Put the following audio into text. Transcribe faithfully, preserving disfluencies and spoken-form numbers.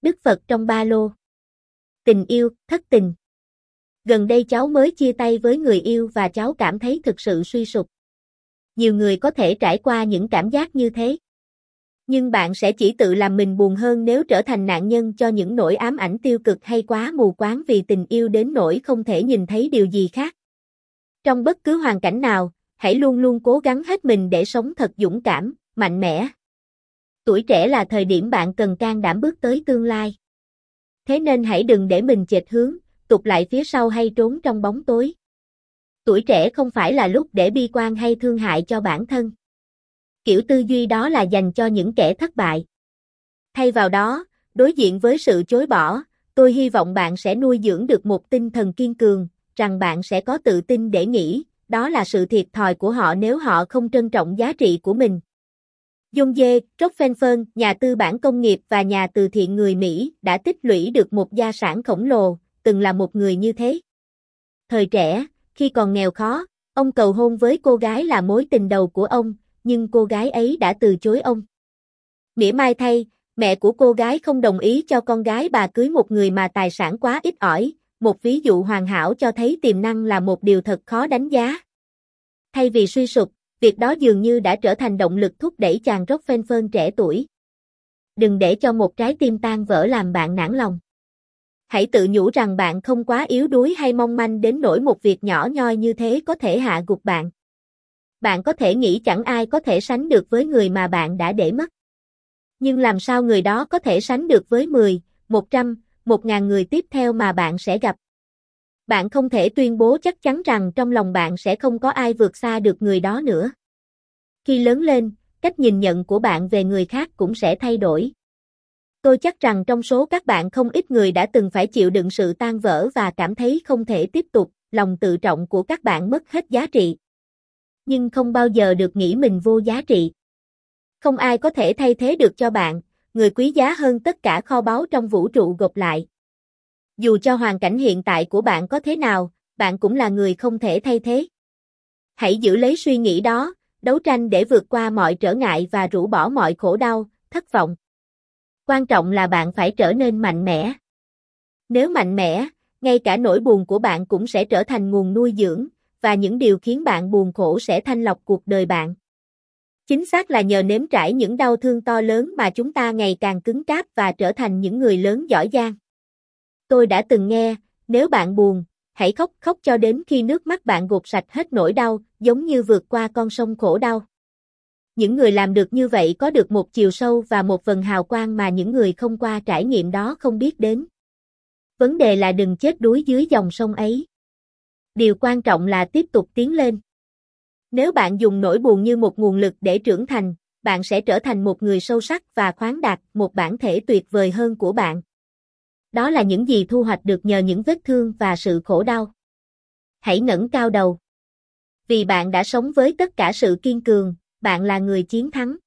Đức Phật trong ba lô. Tình yêu, thất tình. Gần đây cháu mới chia tay với người yêu và cháu cảm thấy thực sự suy sụp. Nhiều người có thể trải qua những cảm giác như thế. Nhưng bạn sẽ chỉ tự làm mình buồn hơn nếu trở thành nạn nhân cho những nỗi ám ảnh tiêu cực hay quá mù quáng vì tình yêu đến nỗi không thể nhìn thấy điều gì khác. Trong bất cứ hoàn cảnh nào, hãy luôn luôn cố gắng hết mình để sống thật dũng cảm, mạnh mẽ. Tuổi trẻ là thời điểm bạn cần can đảm bước tới tương lai. Thế nên hãy đừng để mình chệch hướng, tụt lại phía sau hay trốn trong bóng tối. Tuổi trẻ không phải là lúc để bi quan hay thương hại cho bản thân. Kiểu tư duy đó là dành cho những kẻ thất bại. Thay vào đó, đối diện với sự chối bỏ, tôi hy vọng bạn sẽ nuôi dưỡng được một tinh thần kiên cường, rằng bạn sẽ có tự tin để nghĩ, đó là sự thiệt thòi của họ nếu họ không trân trọng giá trị của mình. John D. Rockefeller, nhà tư bản công nghiệp và nhà từ thiện người Mỹ, đã tích lũy được một gia sản khổng lồ, từng là một người như thế. Thời trẻ, khi còn nghèo khó, ông cầu hôn với cô gái là mối tình đầu của ông, nhưng cô gái ấy đã từ chối ông. Mỉa mai thay, mẹ của cô gái không đồng ý cho con gái bà cưới một người mà tài sản quá ít ỏi, một ví dụ hoàn hảo cho thấy tiềm năng là một điều thật khó đánh giá. Thay vì suy sụp, việc đó dường như đã trở thành động lực thúc đẩy chàng Rockefeller trẻ tuổi. Đừng để cho một trái tim tan vỡ làm bạn nản lòng. Hãy tự nhủ rằng bạn không quá yếu đuối hay mong manh đến nỗi một việc nhỏ nhoi như thế có thể hạ gục bạn. Bạn có thể nghĩ chẳng ai có thể sánh được với người mà bạn đã để mất. Nhưng làm sao người đó có thể sánh được với mười, một trăm, một ngàn người tiếp theo mà bạn sẽ gặp? Bạn không thể tuyên bố chắc chắn rằng trong lòng bạn sẽ không có ai vượt xa được người đó nữa. Khi lớn lên, cách nhìn nhận của bạn về người khác cũng sẽ thay đổi. Tôi chắc rằng trong số các bạn không ít người đã từng phải chịu đựng sự tan vỡ và cảm thấy không thể tiếp tục, lòng tự trọng của các bạn mất hết giá trị. Nhưng không bao giờ được nghĩ mình vô giá trị. Không ai có thể thay thế được cho bạn, người quý giá hơn tất cả kho báu trong vũ trụ gộp lại. Dù cho hoàn cảnh hiện tại của bạn có thế nào, bạn cũng là người không thể thay thế. Hãy giữ lấy suy nghĩ đó, đấu tranh để vượt qua mọi trở ngại và rũ bỏ mọi khổ đau, thất vọng. Quan trọng là bạn phải trở nên mạnh mẽ. Nếu mạnh mẽ, ngay cả nỗi buồn của bạn cũng sẽ trở thành nguồn nuôi dưỡng, và những điều khiến bạn buồn khổ sẽ thanh lọc cuộc đời bạn. Chính xác là nhờ nếm trải những đau thương to lớn mà chúng ta ngày càng cứng cáp và trở thành những người lớn giỏi giang. Tôi đã từng nghe, nếu bạn buồn, hãy khóc khóc cho đến khi nước mắt bạn gột sạch hết nỗi đau, giống như vượt qua con sông khổ đau. Những người làm được như vậy có được một chiều sâu và một vầng hào quang mà những người không qua trải nghiệm đó không biết đến. Vấn đề là đừng chết đuối dưới dòng sông ấy. Điều quan trọng là tiếp tục tiến lên. Nếu bạn dùng nỗi buồn như một nguồn lực để trưởng thành, bạn sẽ trở thành một người sâu sắc và khoáng đạt, một bản thể tuyệt vời hơn của bạn. Đó là những gì thu hoạch được nhờ những vết thương và sự khổ đau. Hãy ngẩng cao đầu. Vì bạn đã sống với tất cả sự kiên cường, bạn là người chiến thắng.